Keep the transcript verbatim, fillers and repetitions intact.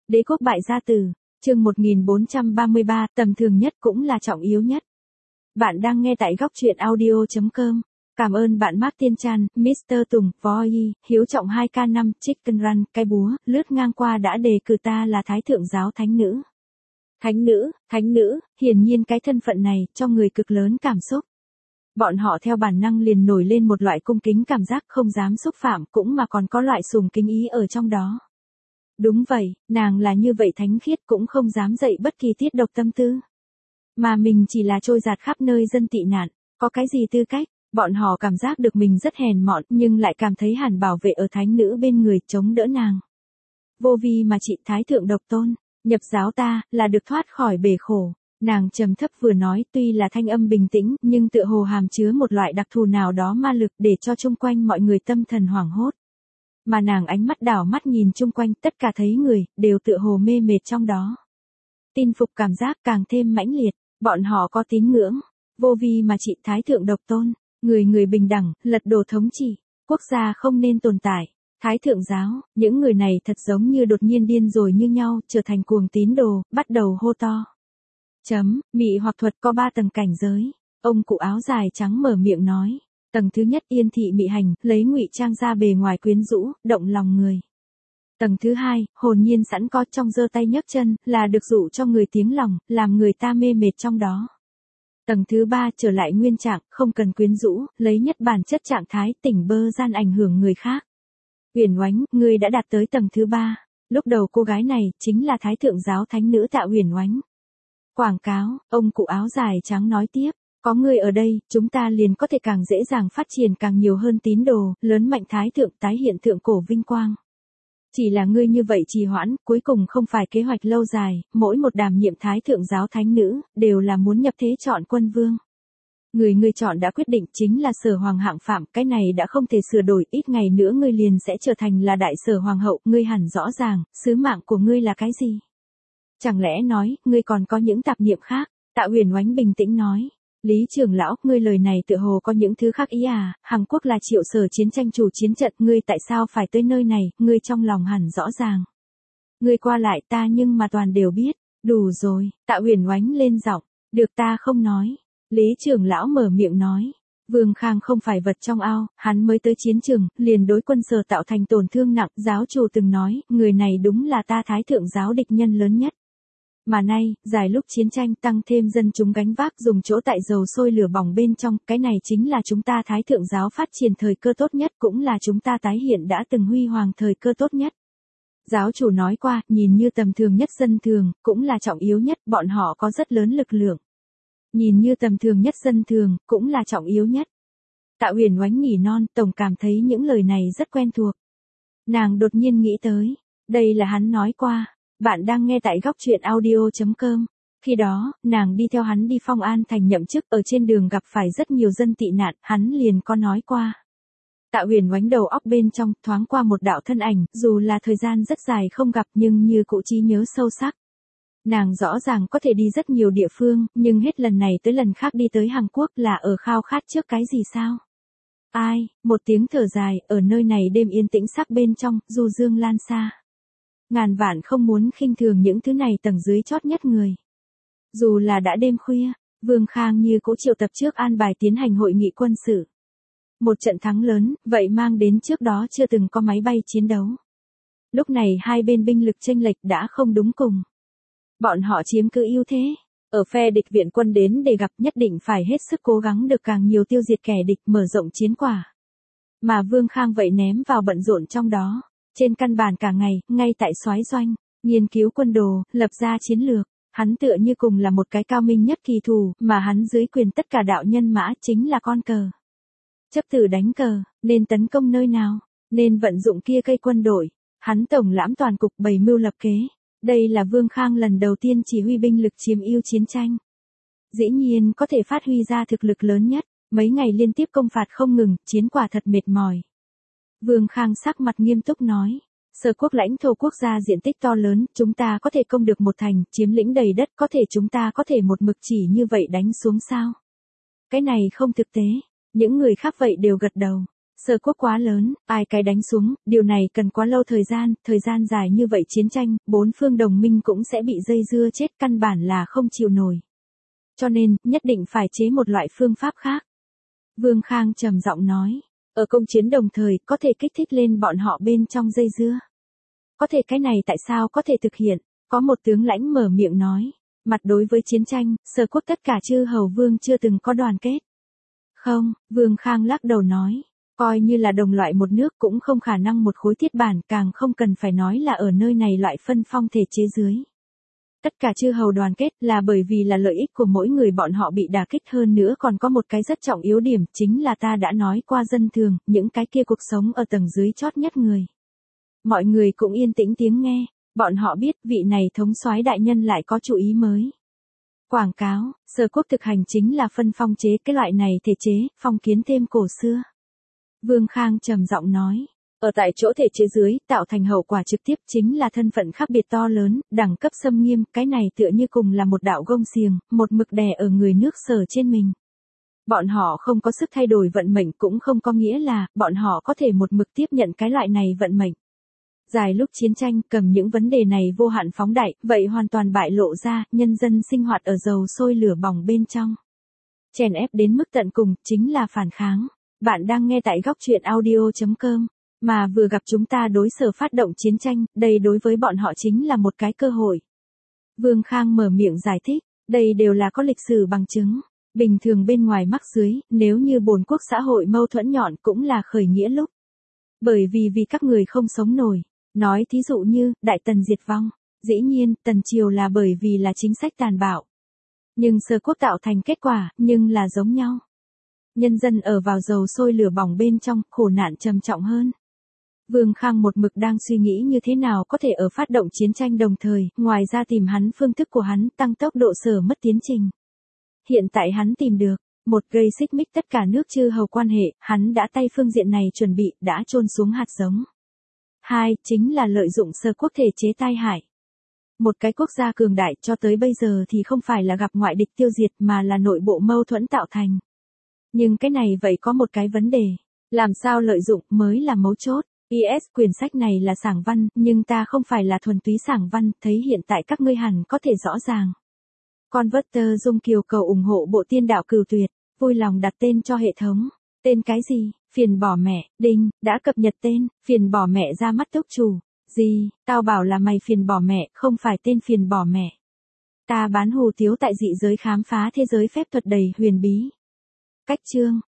Đế quốc bại gia tử, chương một nghìn bốn trăm ba mươi ba, tầm thường nhất cũng là trọng yếu nhất. Bạn đang nghe tại góc truyện audio chấm com. Cảm ơn bạn Mark Tiên Chan, mít tơ Tùng, Voi, Hiếu Trọng hai K năm, Chicken Run, cái búa, lướt ngang qua đã đề cử ta là Thái Thượng giáo thánh nữ. Thánh nữ, thánh nữ, hiển nhiên cái thân phận này cho người cực lớn cảm xúc. Bọn họ theo bản năng liền nổi lên một loại cung kính cảm giác không dám xúc phạm cũng mà còn có loại sùng kính ý ở trong đó. Đúng vậy, nàng là như vậy thánh khiết cũng không dám dậy bất kỳ tiết độc tâm tư. Mà mình chỉ là trôi giạt khắp nơi dân tị nạn, có cái gì tư cách, bọn họ cảm giác được mình rất hèn mọn nhưng lại cảm thấy hẳn bảo vệ ở thánh nữ bên người chống đỡ nàng. Vô vi mà chị Thái Thượng độc tôn, nhập giáo ta, là được thoát khỏi bể khổ. Nàng trầm thấp vừa nói tuy là thanh âm bình tĩnh nhưng tựa hồ hàm chứa một loại đặc thù nào đó ma lực để cho chung quanh mọi người tâm thần hoảng hốt. Mà nàng ánh mắt đảo mắt nhìn chung quanh tất cả thấy người, đều tựa hồ mê mệt trong đó. Tin phục cảm giác càng thêm mãnh liệt, bọn họ có tín ngưỡng, vô vi mà chị Thái Thượng độc tôn, người người bình đẳng, lật đổ thống trị, quốc gia không nên tồn tại. Thái Thượng giáo, những người này thật giống như đột nhiên điên rồi như nhau, trở thành cuồng tín đồ, bắt đầu hô to. Chấm, mị hoặc thuật có ba tầng cảnh giới. Ông cụ áo dài trắng mở miệng nói. Tầng thứ nhất yên thị mị hành, lấy ngụy trang ra bề ngoài quyến rũ, động lòng người. Tầng thứ hai, hồn nhiên sẵn có trong giơ tay nhấc chân, là được dụ cho người tiếng lòng, làm người ta mê mệt trong đó. Tầng thứ ba trở lại nguyên trạng, không cần quyến rũ, lấy nhất bản chất trạng thái tỉnh bơ gian ảnh hưởng người khác. Uyển Oánh, ngươi đã đạt tới tầng thứ ba. Lúc đầu cô gái này chính là Thái Thượng giáo thánh nữ Tạ Uyển Oánh. Quảng cáo, ông cụ áo dài trắng nói tiếp, có người ở đây, chúng ta liền có thể càng dễ dàng phát triển càng nhiều hơn tín đồ, lớn mạnh Thái Thượng tái hiện thượng cổ vinh quang. Chỉ là ngươi như vậy trì hoãn, cuối cùng không phải kế hoạch lâu dài, mỗi một đảm nhiệm Thái Thượng giáo thánh nữ, đều là muốn nhập thế chọn quân vương. Người ngươi chọn đã quyết định chính là Sở Hoàng hạng phạm, cái này đã không thể sửa đổi, ít ngày nữa ngươi liền sẽ trở thành là đại Sở Hoàng hậu, ngươi hẳn rõ ràng, sứ mạng của ngươi là cái gì. Chẳng lẽ nói, ngươi còn có những tạp niệm khác? Tạ Uyển Oánh bình tĩnh nói. Lý trưởng lão, ngươi lời này tựa hồ có những thứ khác ý à, Hàn Quốc là Triệu Sở chiến tranh chủ chiến trận, ngươi tại sao phải tới nơi này, ngươi trong lòng hẳn rõ ràng. Ngươi qua lại ta nhưng mà toàn đều biết, đủ rồi, Tạ Uyển Oánh lên giọng, được ta không nói. Lý trưởng lão mở miệng nói. Vương Khang không phải vật trong ao, hắn mới tới chiến trường, liền đối quân Sở tạo thành tổn thương nặng, giáo chủ từng nói, người này đúng là ta Thái Thượng giáo địch nhân lớn nhất. Mà nay, dài lúc chiến tranh tăng thêm dân chúng gánh vác dùng chỗ tại dầu sôi lửa bỏng bên trong, cái này chính là chúng ta Thái Thượng giáo phát triển thời cơ tốt nhất cũng là chúng ta tái hiện đã từng huy hoàng thời cơ tốt nhất. Giáo chủ nói qua, nhìn như tầm thường nhất dân thường, cũng là trọng yếu nhất, bọn họ có rất lớn lực lượng. Nhìn như tầm thường nhất dân thường, cũng là trọng yếu nhất. Tạ Uyển Oánh nhỉ non, tổng cảm thấy những lời này rất quen thuộc. Nàng đột nhiên nghĩ tới, đây là hắn nói qua. Bạn đang nghe tại góc truyện audio chấm com. Khi đó, nàng đi theo hắn đi Phong An thành nhậm chức, ở trên đường gặp phải rất nhiều dân tị nạn, hắn liền có nói qua. Tạ Uyển Oánh đầu óc bên trong thoáng qua một đạo thân ảnh, dù là thời gian rất dài không gặp nhưng như cụ trí nhớ sâu sắc. Nàng rõ ràng có thể đi rất nhiều địa phương, nhưng hết lần này tới lần khác đi tới Hàn Quốc là ở khao khát trước cái gì sao? Ai, một tiếng thở dài, ở nơi này đêm yên tĩnh sắc bên trong, du dương lan xa. Ngàn vạn không muốn khinh thường những thứ này tầng dưới chót nhất người. Dù là đã đêm khuya, Vương Khang như cũ triệu tập trước an bài tiến hành hội nghị quân sự. Một trận thắng lớn, vậy mang đến trước đó chưa từng có máy bay chiến đấu. Lúc này hai bên binh lực chênh lệch đã không đúng cùng. Bọn họ chiếm cứ ưu thế. Ở phe địch viện quân đến để gặp nhất định phải hết sức cố gắng được càng nhiều tiêu diệt kẻ địch mở rộng chiến quả. Mà Vương Khang vậy ném vào bận rộn trong đó. Trên căn bản cả ngày, ngay tại soái doanh, nghiên cứu quân đồ, lập ra chiến lược, hắn tựa như cùng là một cái cao minh nhất kỳ thủ, mà hắn dưới quyền tất cả đạo nhân mã chính là con cờ. Chấp tử đánh cờ, nên tấn công nơi nào, nên vận dụng kia cây quân đội, hắn tổng lãm toàn cục bày mưu lập kế. Đây là Vương Khang lần đầu tiên chỉ huy binh lực chiếm ưu chiến tranh. Dĩ nhiên có thể phát huy ra thực lực lớn nhất, mấy ngày liên tiếp công phạt không ngừng, chiến quả thật mệt mỏi. Vương Khang sắc mặt nghiêm túc nói, Sở quốc lãnh thổ quốc gia diện tích to lớn, chúng ta có thể công được một thành, chiếm lĩnh đầy đất, có thể chúng ta có thể một mực chỉ như vậy đánh xuống sao? Cái này không thực tế, những người khác vậy đều gật đầu. Sở quốc quá lớn, ai cái đánh xuống, điều này cần quá lâu thời gian, thời gian dài như vậy chiến tranh, bốn phương đồng minh cũng sẽ bị dây dưa chết, căn bản là không chịu nổi. Cho nên, nhất định phải chế một loại phương pháp khác. Vương Khang trầm giọng nói, ở công chiến đồng thời, có thể kích thích lên bọn họ bên trong dây dưa. Có thể cái này tại sao có thể thực hiện? Có một tướng lãnh mở miệng nói, mặt đối với chiến tranh, Sở quốc tất cả chư hầu vương chưa từng có đoàn kết. Không, Vương Khang lắc đầu nói, coi như là đồng loại một nước cũng không khả năng một khối thiết bản, càng không cần phải nói là ở nơi này loại phân phong thể chế dưới. Tất cả chư hầu đoàn kết là bởi vì là lợi ích của mỗi người bọn họ bị đả kích, hơn nữa còn có một cái rất trọng yếu điểm, chính là ta đã nói qua dân thường, những cái kia cuộc sống ở tầng dưới chót nhất người. Mọi người cũng yên tĩnh tiếng nghe, bọn họ biết vị này thống soái đại nhân lại có chủ ý mới. Quảng cáo, Sở quốc thực hành chính là phân phong chế, cái loại này thể chế, phong kiến thêm cổ xưa. Vương Khang trầm giọng nói, ở tại chỗ thể chế dưới, tạo thành hậu quả trực tiếp chính là thân phận khác biệt to lớn, đẳng cấp xâm nghiêm, cái này tựa như cùng là một đạo gông xiềng, một mực đè ở người nước Sở trên mình. Bọn họ không có sức thay đổi vận mệnh, cũng không có nghĩa là, bọn họ có thể một mực tiếp nhận cái loại này vận mệnh. Dài lúc chiến tranh, cầm những vấn đề này vô hạn phóng đại, vậy hoàn toàn bại lộ ra, nhân dân sinh hoạt ở dầu sôi lửa bỏng bên trong. Chèn ép đến mức tận cùng, chính là phản kháng. Bạn đang nghe tại góc truyện audio chấm com, mà vừa gặp chúng ta đối Sở phát động chiến tranh, đây đối với bọn họ chính là một cái cơ hội. Vương Khang mở miệng giải thích, đây đều là có lịch sử bằng chứng. Bình thường bên ngoài mắc dưới, nếu như bồn quốc xã hội mâu thuẫn nhọn cũng là khởi nghĩa lúc. Bởi vì vì các người không sống nổi. Nói thí dụ như, Đại Tần diệt vong. Dĩ nhiên, Tần Triều là bởi vì là chính sách tàn bạo. Nhưng Sở quốc tạo thành kết quả, nhưng là giống nhau. Nhân dân ở vào dầu sôi lửa bỏng bên trong, khổ nạn trầm trọng hơn. Vương Khang một mực đang suy nghĩ như thế nào có thể ở phát động chiến tranh đồng thời, ngoài ra tìm hắn phương thức của hắn tăng tốc độ Sở mất tiến trình. Hiện tại hắn tìm được, một gây xích mích tất cả nước chư hầu quan hệ, hắn đã tay phương diện này chuẩn bị, đã chôn xuống hạt giống. Hai, chính là lợi dụng Sở quốc thể chế tai hại. Một cái quốc gia cường đại cho tới bây giờ thì không phải là gặp ngoại địch tiêu diệt mà là nội bộ mâu thuẫn tạo thành. Nhưng cái này vậy có một cái vấn đề, làm sao lợi dụng mới là mấu chốt. Yes, quyển sách này là sảng văn, nhưng ta không phải là thuần túy sảng văn, thấy hiện tại các ngươi hẳn có thể rõ ràng. Converter Dung Kiều cầu ủng hộ bộ tiên đạo cửu tuyệt, vui lòng đặt tên cho hệ thống. Tên cái gì? Phiền bỏ mẹ, đinh, đã cập nhật tên, phiền bỏ mẹ ra mắt túc chủ. Gì, tao bảo là mày phiền bỏ mẹ, không phải tên phiền bỏ mẹ. Ta bán hù tiếu tại dị giới khám phá thế giới phép thuật đầy huyền bí. Cách chương.